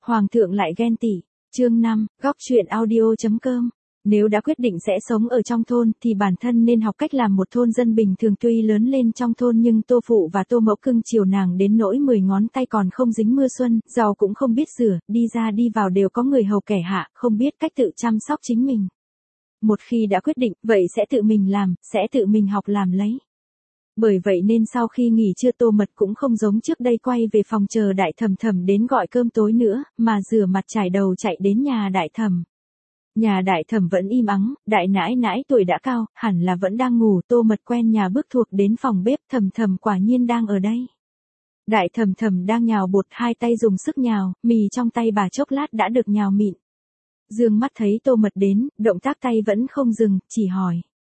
Hoàng thượng lại ghen tị. Chương 5, góc truyện audio.com. Nếu đã quyết định sẽ sống ở trong thôn thì bản thân nên học cách làm một thôn dân bình thường. Tuy lớn lên trong thôn nhưng Tô phụ và Tô mẫu cưng chiều nàng đến nỗi 10 ngón tay còn không dính mưa xuân, giàu cũng không biết rửa, đi ra đi vào đều có người hầu kẻ hạ, không biết cách tự chăm sóc chính mình. Một khi đã quyết định, vậy sẽ tự mình làm, sẽ tự mình học làm lấy. Bởi vậy nên sau khi nghỉ trưa Tô Mật cũng không giống trước đây quay về phòng chờ Đại Thẩm Thẩm đến gọi cơm tối nữa, mà rửa mặt chải đầu chạy đến nhà Đại Thẩm. Nhà Đại Thẩm vẫn im ắng, Đại nãi nãi tuổi đã cao, hẳn là vẫn đang ngủ. Tô Mật quen nhà bước thuộc đến phòng bếp. Thẩm Thẩm quả nhiên đang ở đây. Đại Thẩm Thẩm đang nhào bột, hai tay dùng sức nhào, mì trong tay bà chốc lát đã được nhào mịn. Dương mắt thấy Tô Mật đến, động tác tay vẫn không dừng, chỉ hỏi.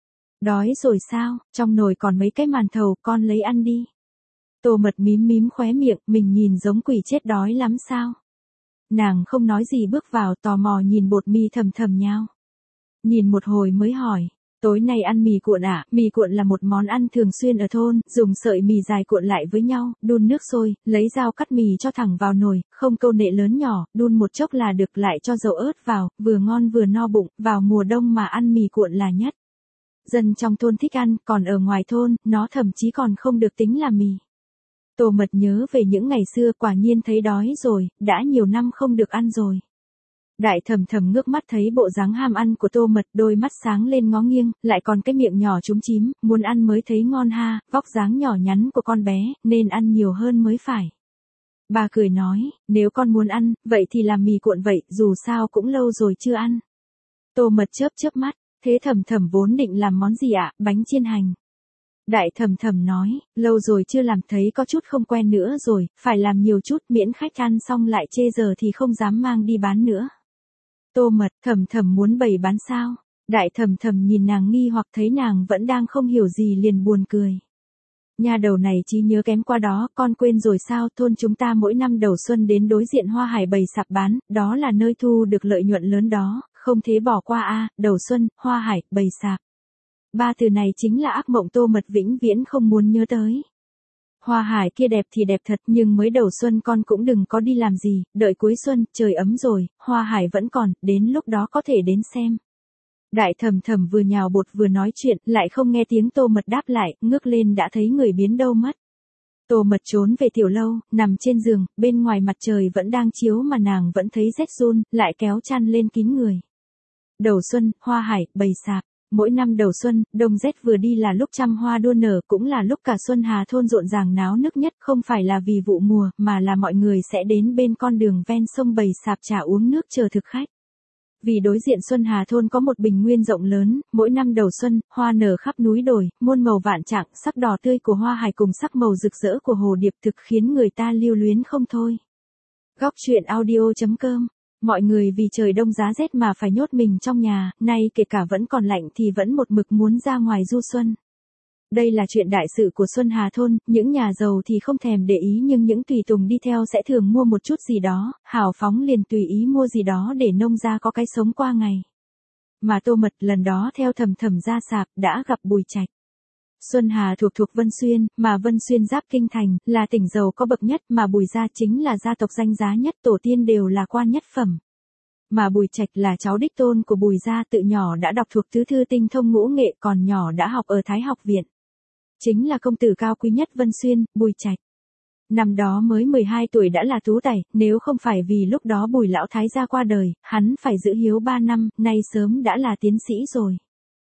Đói rồi sao, trong nồi còn mấy cái màn thầu, con lấy ăn đi. Tô Mật mím mím khóe miệng, mình nhìn giống quỷ chết đói lắm sao. Nàng không nói gì bước vào, tò mò nhìn bột mì Thầm Thầm nhao. Nhìn một hồi mới hỏi, tối nay ăn mì cuộn à? Mì cuộn là một món ăn thường xuyên ở thôn, dùng sợi mì dài cuộn lại với nhau, đun nước sôi, lấy dao cắt mì cho thẳng vào nồi, không câu nệ lớn nhỏ, đun một chốc là được, lại cho dầu ớt vào, vừa ngon vừa no bụng, vào mùa đông mà ăn mì cuộn là nhất. Dân trong thôn thích ăn, còn ở ngoài thôn, nó thậm chí còn không được tính là mì. Tô Mật nhớ về những ngày xưa, quả nhiên thấy đói rồi, đã nhiều năm không được ăn rồi. Đại Thẩm Thẩm ngước mắt thấy bộ dáng ham ăn của Tô Mật, đôi mắt sáng lên ngó nghiêng, lại còn cái miệng nhỏ chúm chím, muốn ăn mới thấy ngon ha, vóc dáng nhỏ nhắn của con bé, nên ăn nhiều hơn mới phải. Bà cười nói, nếu con muốn ăn, vậy thì làm mì cuộn vậy, dù sao cũng lâu rồi chưa ăn. Tô Mật chớp mắt, thế Thẩm Thẩm vốn định làm món gì ạ? Bánh chiên hành. Đại Thẩm Thẩm nói, lâu rồi chưa làm, thấy có chút không quen nữa rồi, phải làm nhiều chút, miễn khách ăn xong lại chê giờ thì không dám mang đi bán nữa. Tô Mật, Thẩm Thẩm muốn bày bán sao? Đại Thẩm Thẩm nhìn nàng nghi hoặc, thấy nàng vẫn đang không hiểu gì liền buồn cười. Nhà đầu này trí nhớ kém qua đó, con quên rồi sao? Thôn chúng ta mỗi năm đầu xuân đến đối diện Hoa Hải bày sạp bán, đó là nơi thu được lợi nhuận lớn đó, không thế bỏ qua a. Đầu xuân, Hoa Hải, bày sạp. Ba từ này chính là ác mộng Tô Mật vĩnh viễn không muốn nhớ tới. Hoa Hải kia đẹp thì đẹp thật, nhưng mới đầu xuân con cũng đừng có đi làm gì, đợi cuối xuân, trời ấm rồi, Hoa Hải vẫn còn, đến lúc đó có thể đến xem. Đại Thẩm Thẩm vừa nhào bột vừa nói chuyện, lại không nghe tiếng Tô Mật đáp lại, ngước lên đã thấy người biến đâu mất. Tô Mật trốn về tiểu lâu, nằm trên giường, bên ngoài mặt trời vẫn đang chiếu mà nàng vẫn thấy rét run, lại kéo chăn lên kín người. Đầu xuân, Hoa Hải, bày sạp. Mỗi năm đầu xuân, đông rét vừa đi là lúc trăm hoa đua nở, cũng là lúc cả Xuân Hà thôn rộn ràng náo nức nhất, không phải là vì vụ mùa, mà là mọi người sẽ đến bên con đường ven sông bày sạp trà uống nước chờ thực khách. Vì đối diện Xuân Hà thôn có một bình nguyên rộng lớn, mỗi năm đầu xuân, hoa nở khắp núi đồi, muôn màu vạn trạng, sắc đỏ tươi của hoa hải cùng sắc màu rực rỡ của hồ điệp thực khiến người ta lưu luyến không thôi. Góc truyện audio.com. Mọi người vì trời đông giá rét mà phải nhốt mình trong nhà, nay kể cả vẫn còn lạnh thì vẫn một mực muốn ra ngoài du xuân. Đây là chuyện đại sự của Xuân Hà thôn, những nhà giàu thì không thèm để ý nhưng những tùy tùng đi theo sẽ thường mua một chút gì đó, hào phóng liền tùy ý mua gì đó để nông gia có cái sống qua ngày. Mà Tô Mật lần đó theo Thẩm Thẩm ra sạp đã gặp Bùi Trạch. Xuân Hà thuộc Vân Xuyên, mà Vân Xuyên giáp kinh thành, là tỉnh giàu có bậc nhất, mà Bùi gia chính là gia tộc danh giá nhất, tổ tiên đều là quan nhất phẩm. Mà Bùi Trạch là cháu đích tôn của Bùi gia, tự nhỏ đã đọc thuộc tứ thư tinh thông ngũ nghệ, còn nhỏ đã học ở Thái học viện. Chính là công tử cao quý nhất Vân Xuyên, Bùi Trạch. Năm đó mới 12 tuổi đã là tú tài, nếu không phải vì lúc đó Bùi lão thái gia qua đời, hắn phải giữ hiếu 3 năm, nay sớm đã là tiến sĩ rồi.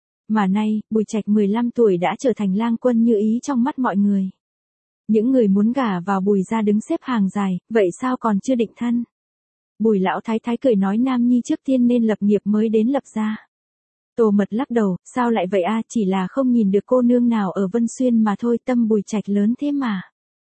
Mà nay, Bùi Trạch 15 tuổi đã trở thành lang quân như ý trong mắt mọi người. Những người muốn gả vào Bùi gia đứng xếp hàng dài, vậy sao còn chưa định thân? Bùi lão thái thái cười nói nam nhi trước tiên nên lập nghiệp mới đến lập gia. Tô Mật lắc đầu, sao lại vậy a? Chỉ là không nhìn được cô nương nào ở Vân Xuyên mà thôi, tâm Bùi Trạch lớn thế mà.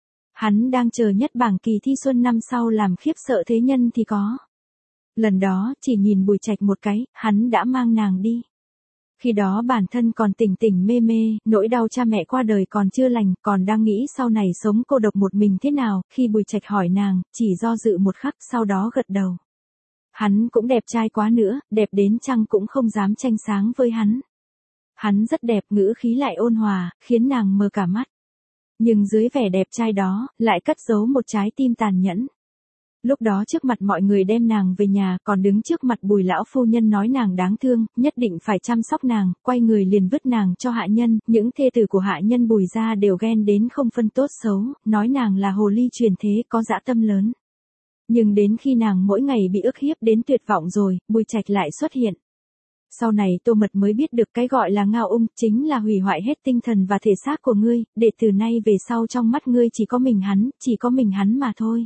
Hắn đang chờ nhất bảng kỳ thi xuân năm sau làm khiếp sợ thế nhân thì có. Lần đó, chỉ nhìn Bùi Trạch một cái, hắn đã mang nàng đi. Khi đó bản thân còn tỉnh tỉnh mê mê, nỗi đau cha mẹ qua đời còn chưa lành, còn đang nghĩ sau này sống cô độc một mình thế nào, khi Bùi Trạch hỏi nàng, chỉ do dự một khắc sau đó gật đầu. Hắn cũng đẹp trai quá nữa, đẹp đến chăng cũng không dám tranh sáng với hắn. Hắn rất đẹp, ngữ khí lại ôn hòa, khiến nàng mơ cả mắt. Nhưng dưới vẻ đẹp trai đó, lại cất giấu một trái tim tàn nhẫn. Lúc đó trước mặt mọi người đem nàng về nhà, còn đứng trước mặt Bùi lão phu nhân nói nàng đáng thương, nhất định phải chăm sóc nàng, quay người liền vứt nàng cho hạ nhân, những thê tử của hạ nhân Bùi gia đều ghen đến không phân tốt xấu, nói nàng là hồ ly truyền thế có dã tâm lớn. Nhưng đến khi nàng mỗi ngày bị ức hiếp đến tuyệt vọng rồi, Bùi Trạch lại xuất hiện. Sau này Tô Mật mới biết được cái gọi là ngao ung, chính là hủy hoại hết tinh thần và thể xác của ngươi, để từ nay về sau trong mắt ngươi chỉ có mình hắn mà thôi.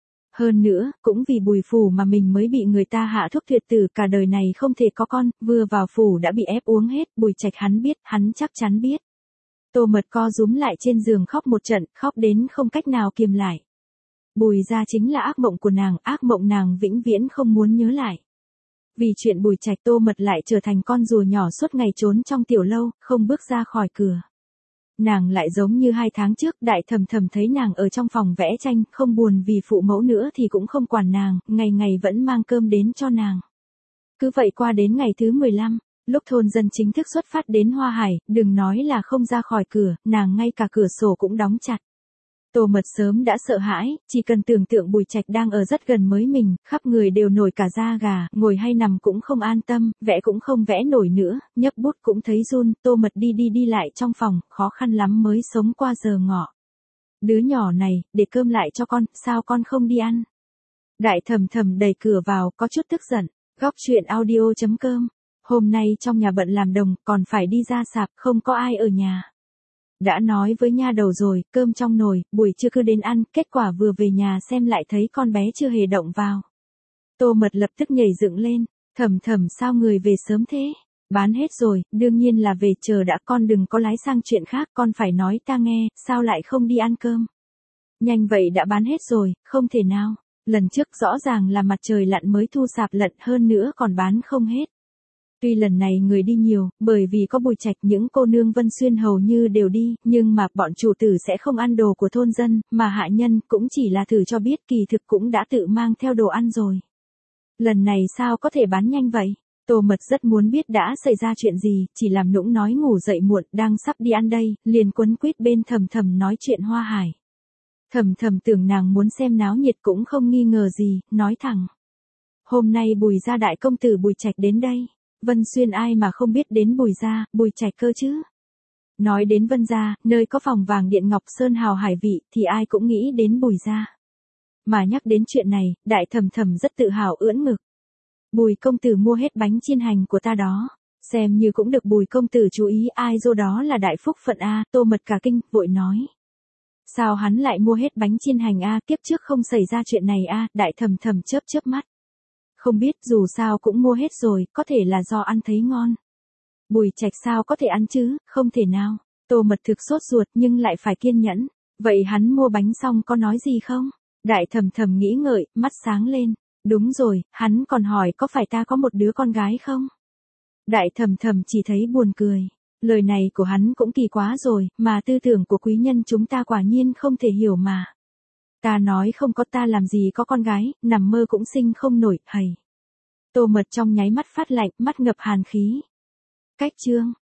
Hơn nữa, cũng vì Bùi phủ mà mình mới bị người ta hạ thuốc tuyệt tử, cả đời này không thể có con, vừa vào phủ đã bị ép uống hết, Bùi Trạch hắn chắc chắn biết. Tô Mật co rúm lại trên giường khóc một trận, khóc đến không cách nào kiềm lại. Bùi gia chính là ác mộng của nàng, ác mộng nàng vĩnh viễn không muốn nhớ lại. Vì chuyện Bùi Trạch, Tô Mật lại trở thành con rùa nhỏ suốt ngày trốn trong tiểu lâu, không bước ra khỏi cửa. Nàng lại giống như 2 tháng trước, Đại Thầm Thầm thấy nàng ở trong phòng vẽ tranh, không buồn vì phụ mẫu nữa thì cũng không quản nàng, ngày ngày vẫn mang cơm đến cho nàng. Cứ vậy qua đến ngày thứ 15, lúc thôn dân chính thức xuất phát đến Hoa Hải, đừng nói là không ra khỏi cửa, nàng ngay cả cửa sổ cũng đóng chặt. Tô Mật sớm đã sợ hãi, chỉ cần tưởng tượng Bùi Trạch đang ở rất gần mới mình, khắp người đều nổi cả da gà, ngồi hay nằm cũng không an tâm, vẽ cũng không vẽ nổi nữa, nhấc bút cũng thấy run, Tô Mật đi lại trong phòng, khó khăn lắm mới sống qua giờ ngọ. Đứa nhỏ này, để cơm lại cho con, sao con không đi ăn? Đại Thầm Thầm đẩy cửa vào, có chút tức giận. Góc chuyện audio.com. Hôm nay trong nhà bận làm đồng, còn phải đi ra sạp, không có ai ở nhà. Đã nói với nha đầu rồi, cơm trong nồi, buổi trưa cứ đến ăn, kết quả vừa về nhà xem lại thấy con bé chưa hề động vào. Tô Mật lập tức nhảy dựng lên, Thầm Thầm sao người về sớm thế? Bán hết rồi, đương nhiên là về, chờ đã, con đừng có lái sang chuyện khác, con phải nói ta nghe, sao lại không đi ăn cơm? Nhanh vậy đã bán hết rồi, không thể nào, lần trước rõ ràng là mặt trời lặn mới thu sạp lận, hơn nữa còn bán không hết. Tuy lần này người đi nhiều, bởi vì có Bùi Trạch, những cô nương Vân Xuyên hầu như đều đi, nhưng mà bọn chủ tử sẽ không ăn đồ của thôn dân, mà hạ nhân cũng chỉ là thử cho biết, kỳ thực cũng đã tự mang theo đồ ăn rồi. Lần này sao có thể bán nhanh vậy? Tô Mật rất muốn biết đã xảy ra chuyện gì, chỉ làm nũng nói ngủ dậy muộn, đang sắp đi ăn đây, liền quấn quýt bên Thầm Thầm nói chuyện Hoa Hải. Thầm Thầm tưởng nàng muốn xem náo nhiệt cũng không nghi ngờ gì, nói thẳng. Hôm nay Bùi gia đại công tử Bùi Trạch đến đây. Vân Xuyên ai mà không biết đến Bùi gia, Bùi Trạch cơ chứ. Nói đến Vân gia, nơi có phòng vàng điện ngọc sơn hào hải vị, thì ai cũng nghĩ đến Bùi gia. Mà nhắc đến chuyện này, Đại Thầm Thầm rất tự hào ưỡn ngực. Bùi công tử mua hết bánh chiên hành của ta đó. Xem như cũng được Bùi công tử chú ý, ai dô đó là đại phúc phận a. Tô Mật cả kinh, vội nói. Sao hắn lại mua hết bánh chiên hành a, kiếp trước không xảy ra chuyện này a. Đại Thầm Thầm chớp chớp mắt. Không biết, dù sao cũng mua hết rồi, có thể là do ăn thấy ngon. Bùi Trạch sao có thể ăn chứ, không thể nào. Tô Mật thực sốt ruột nhưng lại phải kiên nhẫn. Vậy hắn mua bánh xong có nói gì không? Đại Thầm Thầm nghĩ ngợi, mắt sáng lên. Đúng rồi, hắn còn hỏi có phải ta có một đứa con gái không? Đại Thầm Thầm chỉ thấy buồn cười. Lời này của hắn cũng kỳ quá rồi, mà tư tưởng của quý nhân chúng ta quả nhiên không thể hiểu mà. Ta nói không có, ta làm gì có con gái, nằm mơ cũng sinh không nổi, hầy. Tô Mật trong nháy mắt phát lạnh, mắt ngập hàn khí. Cách chương.